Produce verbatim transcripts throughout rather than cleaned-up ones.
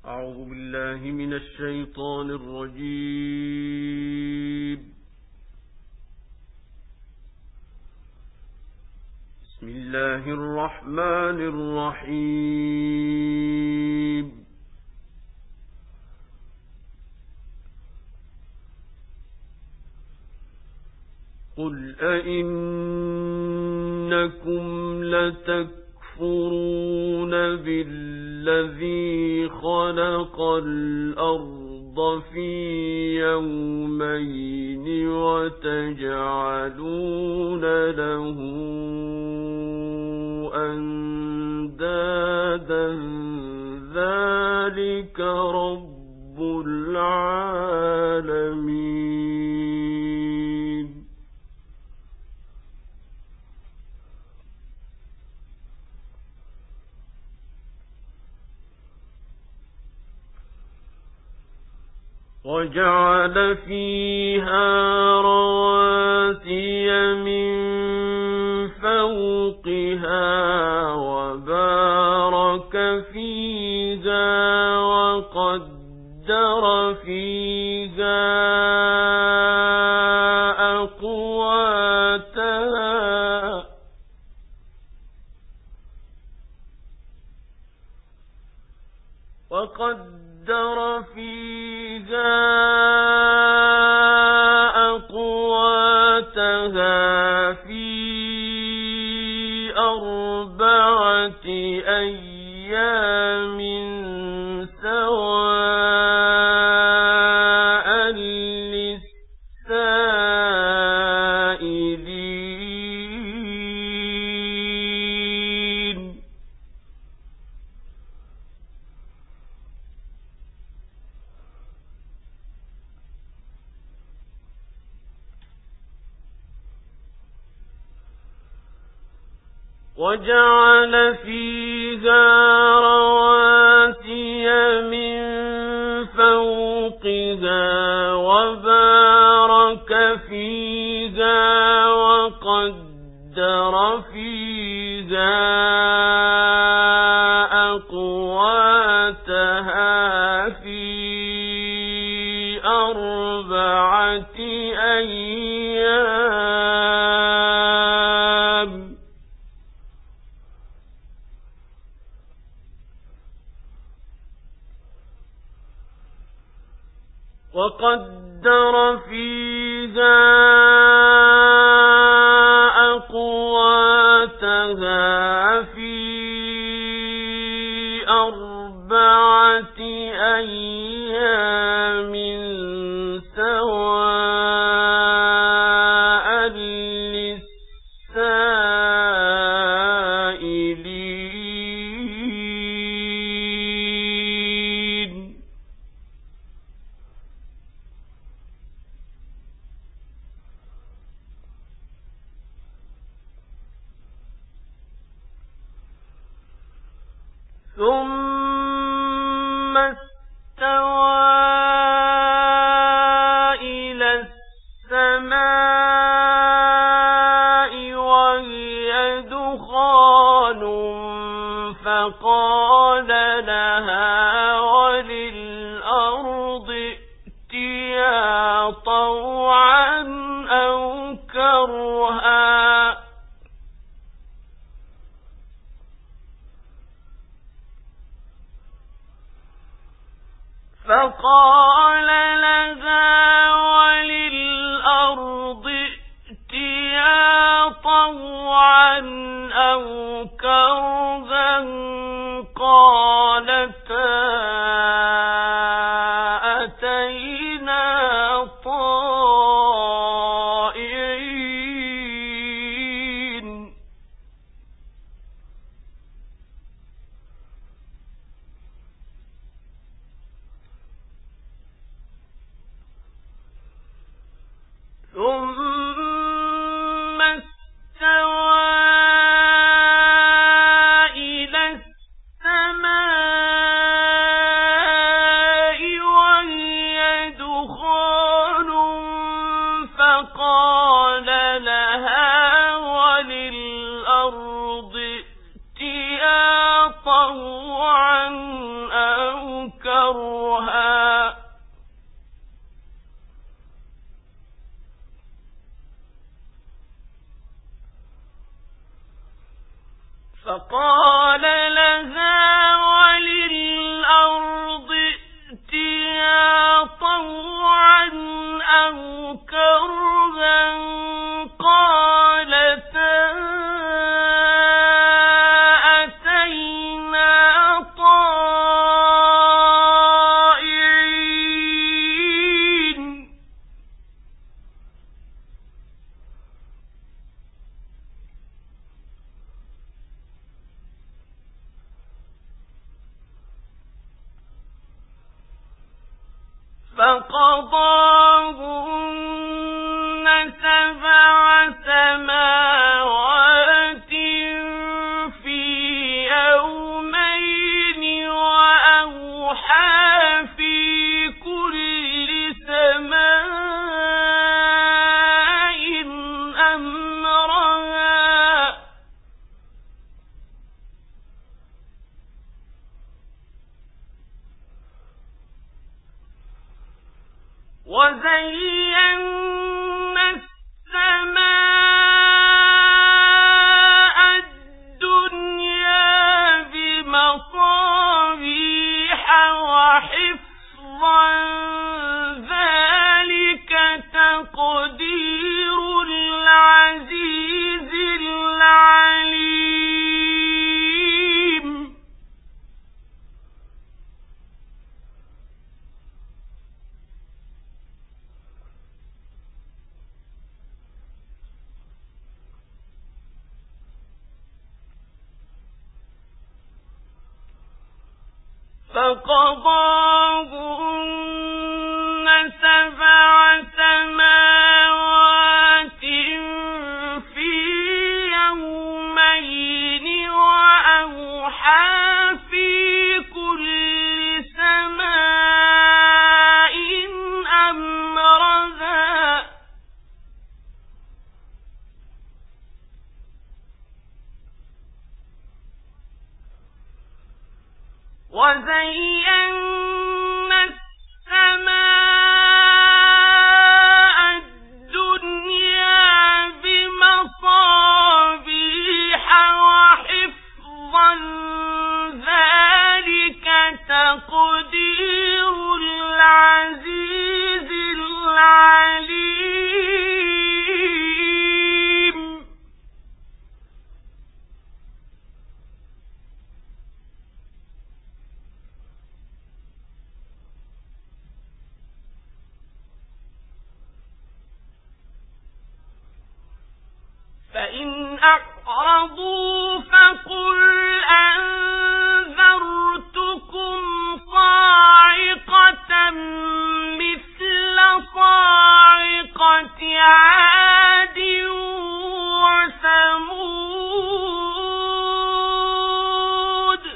أعوذ بالله من الشيطان الرجيم. بسم الله الرحمن الرحيم. قل أئنكم لتكفرون بالذي خلق الأرض في يومين وتجعلون له أندادا ذلك رب العالمين. وجعل فيها رواسي من فوقها وبارك فيها وقدر فيها أقواتها وقدر فيها أقواتها في أربعة أيام سواء للسائلين. وجعل فيها رواسي من فوقها وبارك فيها وقدر فيها أقواتها في أربعة أيام وقدر فيها أقواتها في أربعة أيام سواء للسائلين. ثم استوى إلى السماء وهي دخان فقال لها وللأرض ائتيا طوعا أو كرها فقال لها وللأرض ائتيا طوعا أو كرها قالتا أتينا طائعين. ثم استوى إلى السماء وهي دخان فقال لها وللأرض ائتيا طوعا أو كرها كرها فقال لها وللأرض ائتيا طوعا أو كرها قالتا أتينا طائعين فقضاهن سبع سماوات في يومين وأوحى في كل سماء أمرها وزينا السماء الدنيا بمصابيح وحفظا ذلك تقدير العزيز العليم فقضاهن سبع سماوات في يومين وأوحى في كل سماء أمرها وزينا السماء الدنيا بمصابيح وحفظا ذلك تقدير العزيز العليم فإن أعرضوا فقل أنذرتكم صاعقة مثل صاعقة عاد وثمود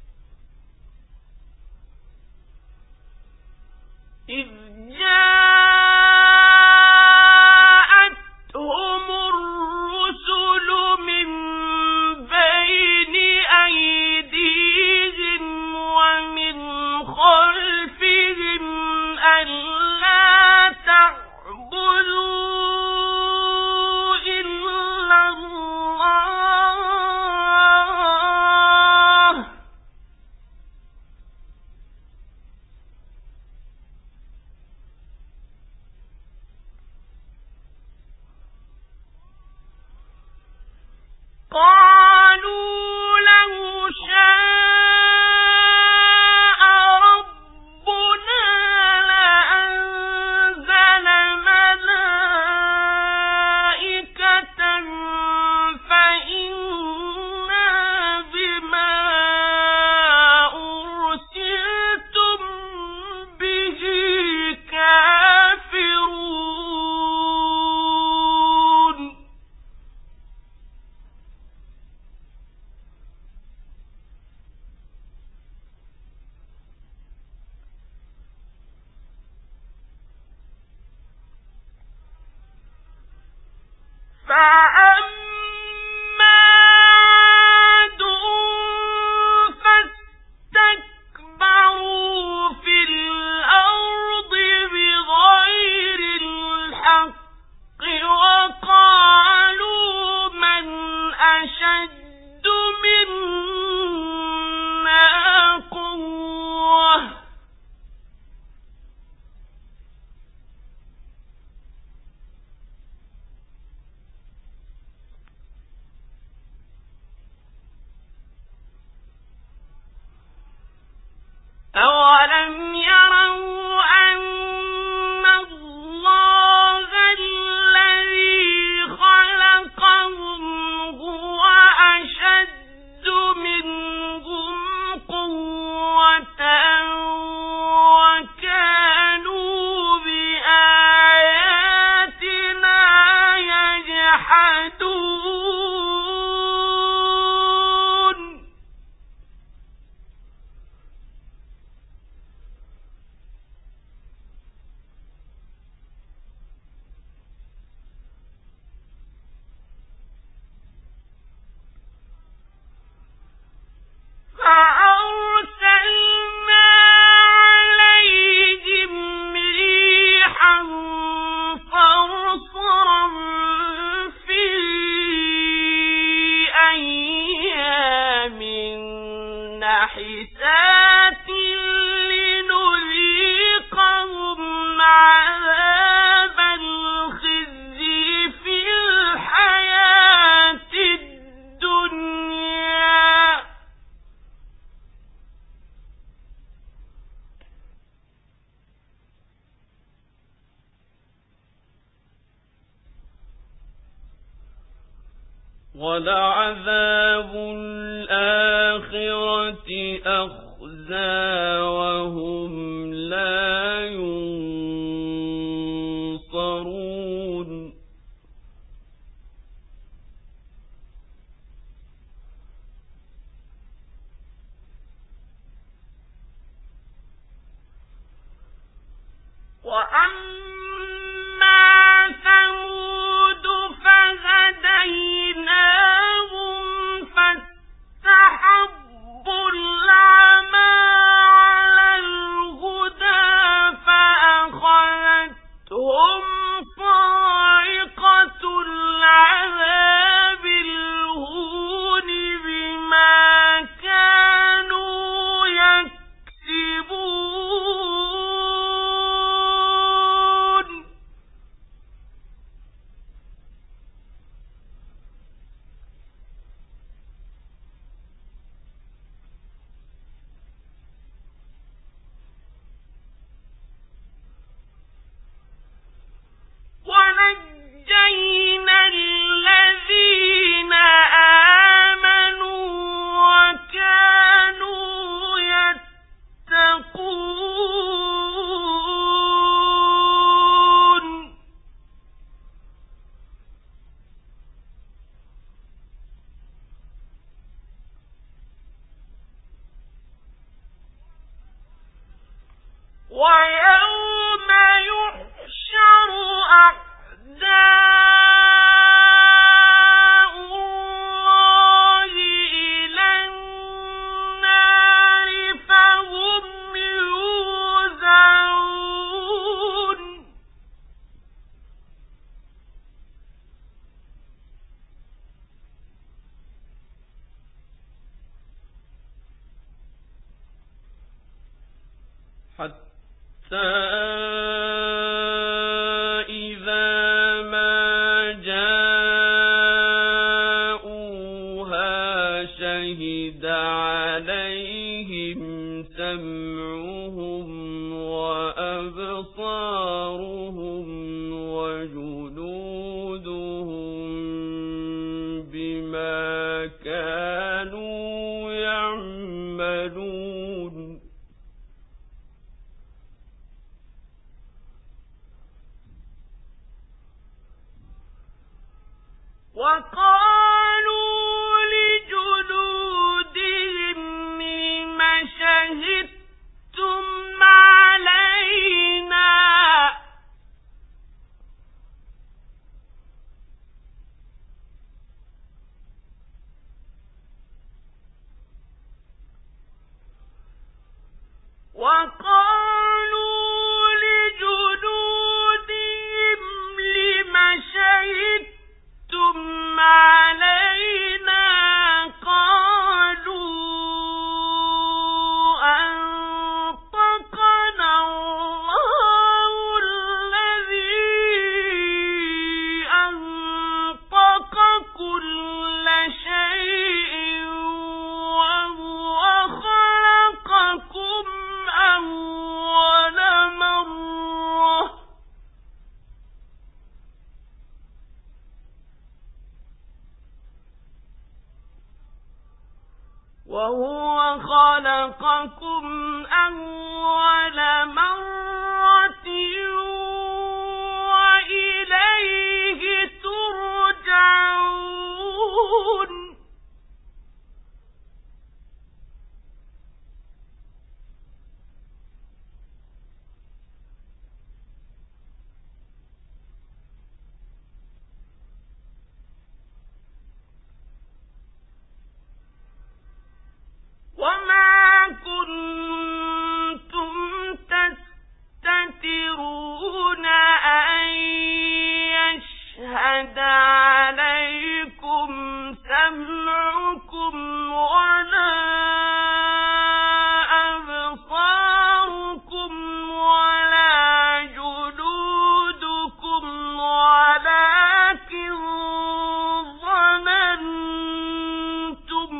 إذ جاء وَلَعَذَابُ الْآخِرَةِ أَخْزَىٰ وَهُمْ لَا يُنصَرُونَ وَأَمَّا ثَمُودُ فَهَدَيْنَاهُمْ فَاسْتَحَبُّوا الْعَمَىٰ عَلَى الْهُدَىٰ فَأَخَذَتْهُمْ صَاعِقَةُ الْعَذَابِ الْهُونِ بِمَا كَانُوا يَكْسِبُونَ وَنَجَّيْنَا الَّذِينَ آمَنُوا وَكَانُوا يَتَّقُونَ وَيَوْمَ يُحْشَرُ أَعْدَاءُ اللَّهِ إِلَى النَّارِ فَهُمْ يُوزَعُونَ حَتَّى إِذَا مَا جَاءُوهَا شَهِدَ عَلَيْهِمْ سَمْعُهُمْ وَأَبْصَارُهُمْ وَجُلُودُهُم بِمَا كَانُوا يَعْمَلُونَ وَقَالُوا لِجُلُودِهِمْ لِمَ شَهِدتُّمْ عَلَيْنَا وَقَالُوا لِجُلُودِهِمْ لِمَ شَهِدتُّمْ عَلَيْنَا قَالُوا أَنطَقَنَا اللَّهُ الَّذِي أَنطَقَ كُلَّ شَيْءٍ وَهُوَ خَلَقَكُمْ أَوَّلَ مَرَّةٍ وَهُوَ خَلَقَكُمْ أَوَّلَ مَرَّةٍ وَإِلَيْهِ تُرْجَعُونَ وَمَا كُنتُمْ تَسْتَتِرُونَ أَن يَشْهَدَ عَلَيْكُمْ سَمْعُكُمْ وَلَا أَبْصَارُكُمْ وَلَا جُلُودُكُمْ وَلَٰكِن ظَنَنتُمْ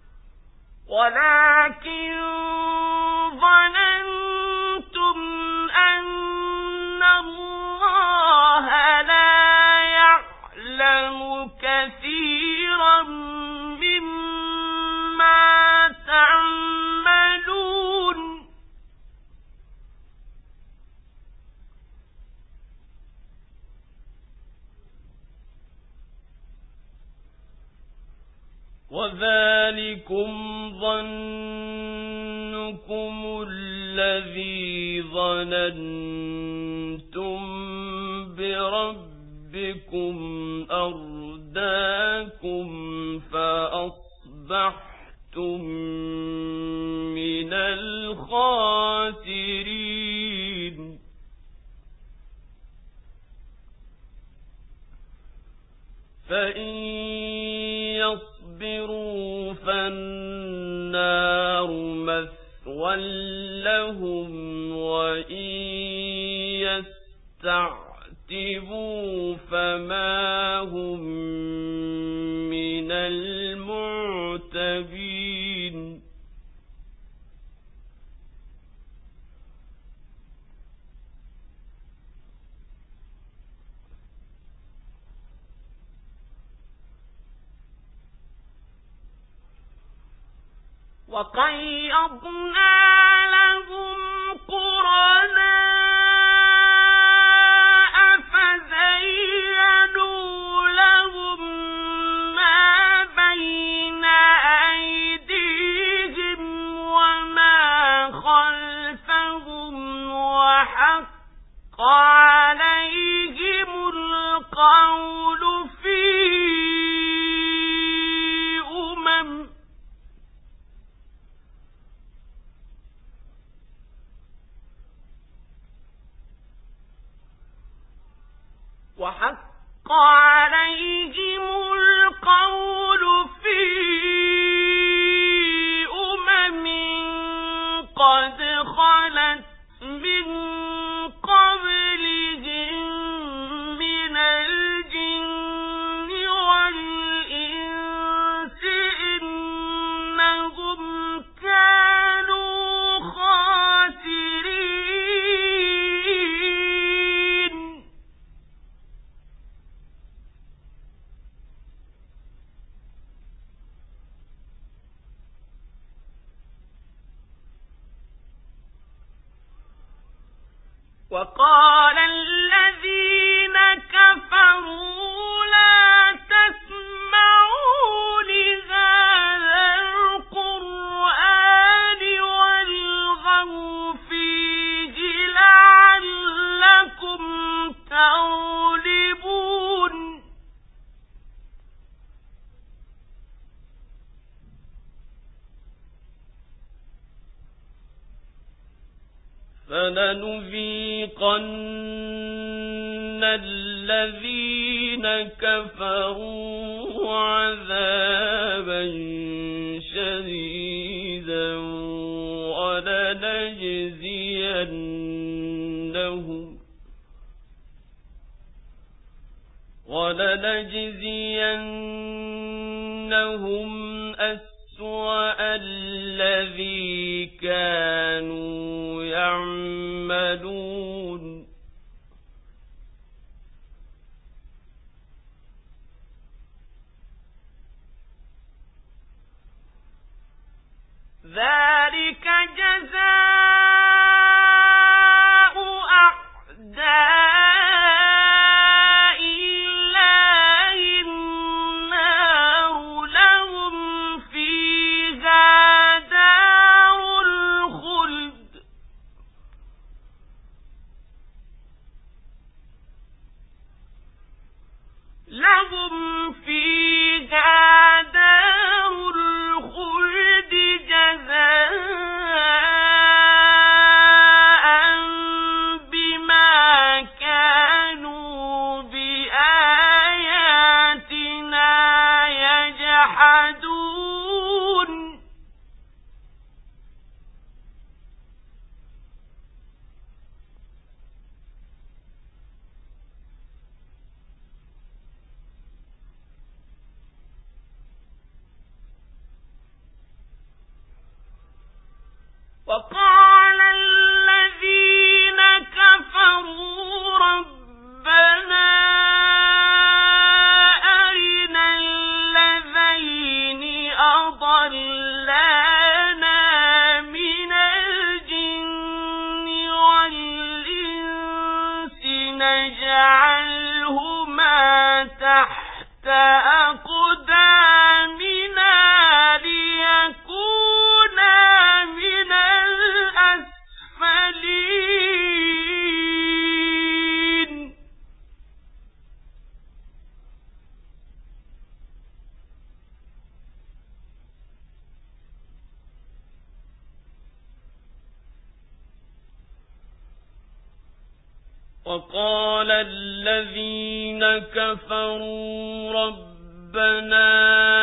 ولكن ظننتم ظنكم الذي ظننتم بربكم أرداكم فأصبحتم من الخاسرين فإن يصبروا فالنار مثوى لهم وإن يستعتبوا فما هم من المعتبين وقيضنا لهم قرناء فزينوا لهم ما بين أيديهم وما خلفهم وحق عليهم القول في أمم وحق عليهم القول في أمم قد خلت من قبلهم من الجن والإنس إنهم كانوا خاسرين وقال الذين كفروا لا تسمعوا لهذا القرآن والغوا فيه لعلكم تغلبون فلنذيقن الذين كفروا عذابا شديدا ولنجزينهم ولنجزينهم أسوأ الذي كانوا يعملون ذلك جزاء أعداء الله النار لهم فيها دار الخلد لهم فيها دار الخلد جزاء بما كانوا بآياتنا يجحدون وقال الذين كفروا ربنا أرنا الذين أضلانا من الجن والإنس نجعلهما تحت أقدامنا ليكونا وقال الذين كفروا ربنا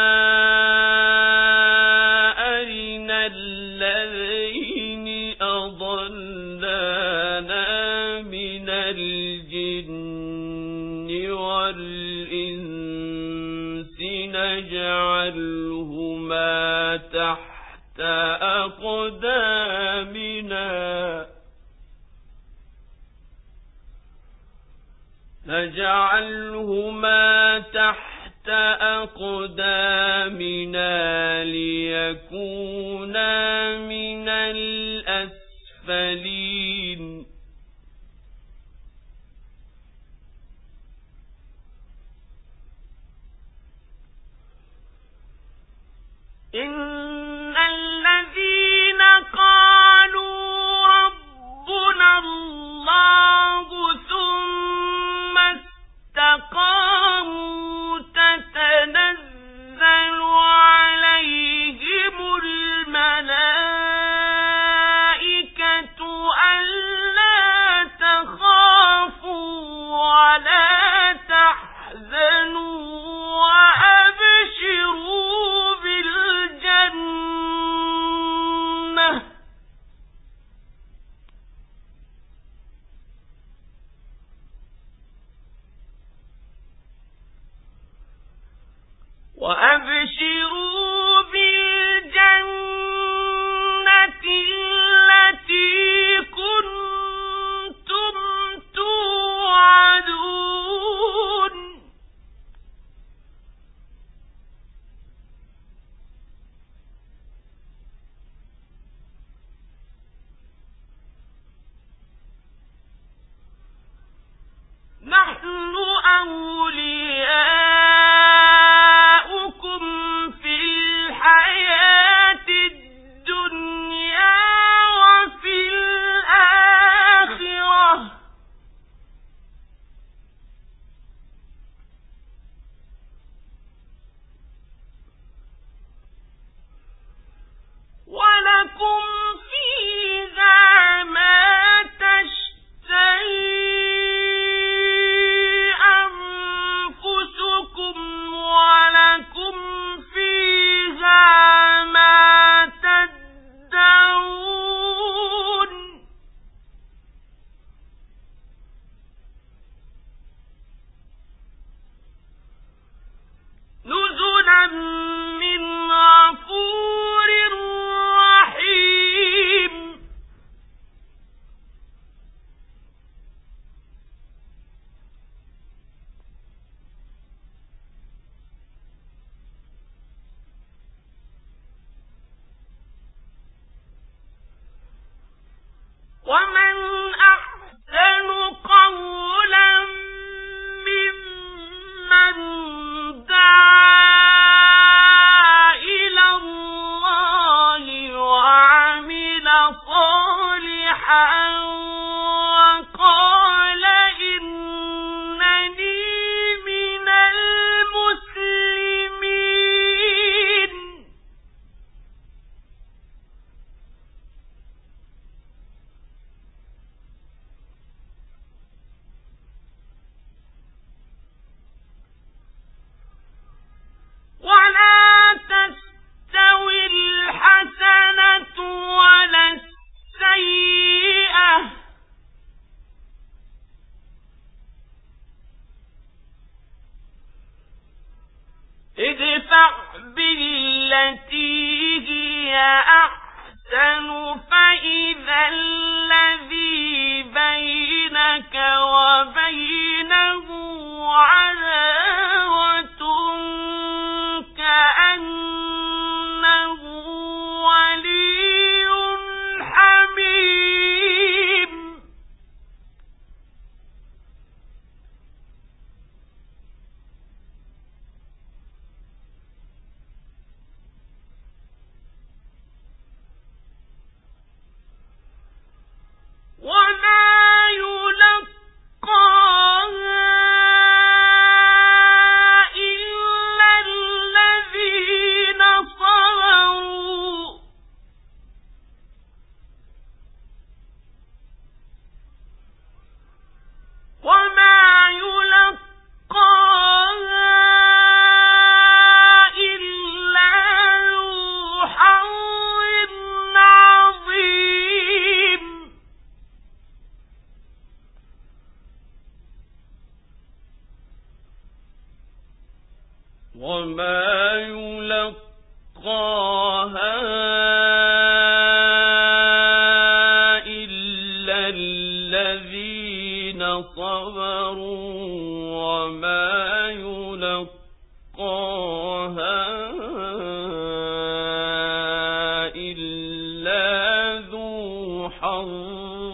أرنا الذين أضلانا من الجن والإنس نجعلهما تحت أقدامنا نجعلهما تحت أقدامنا ليكونا من الأسفلين إن الذين قالوا ربنا الله ثم استقاموا تتنزل عليهم الملائكة يلقاها إلا الذين صبروا وما يلقاها إلا ذو حظ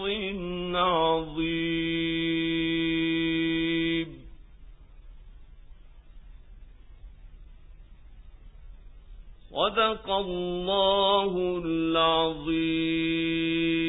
عظيم. صدق الله العظيم.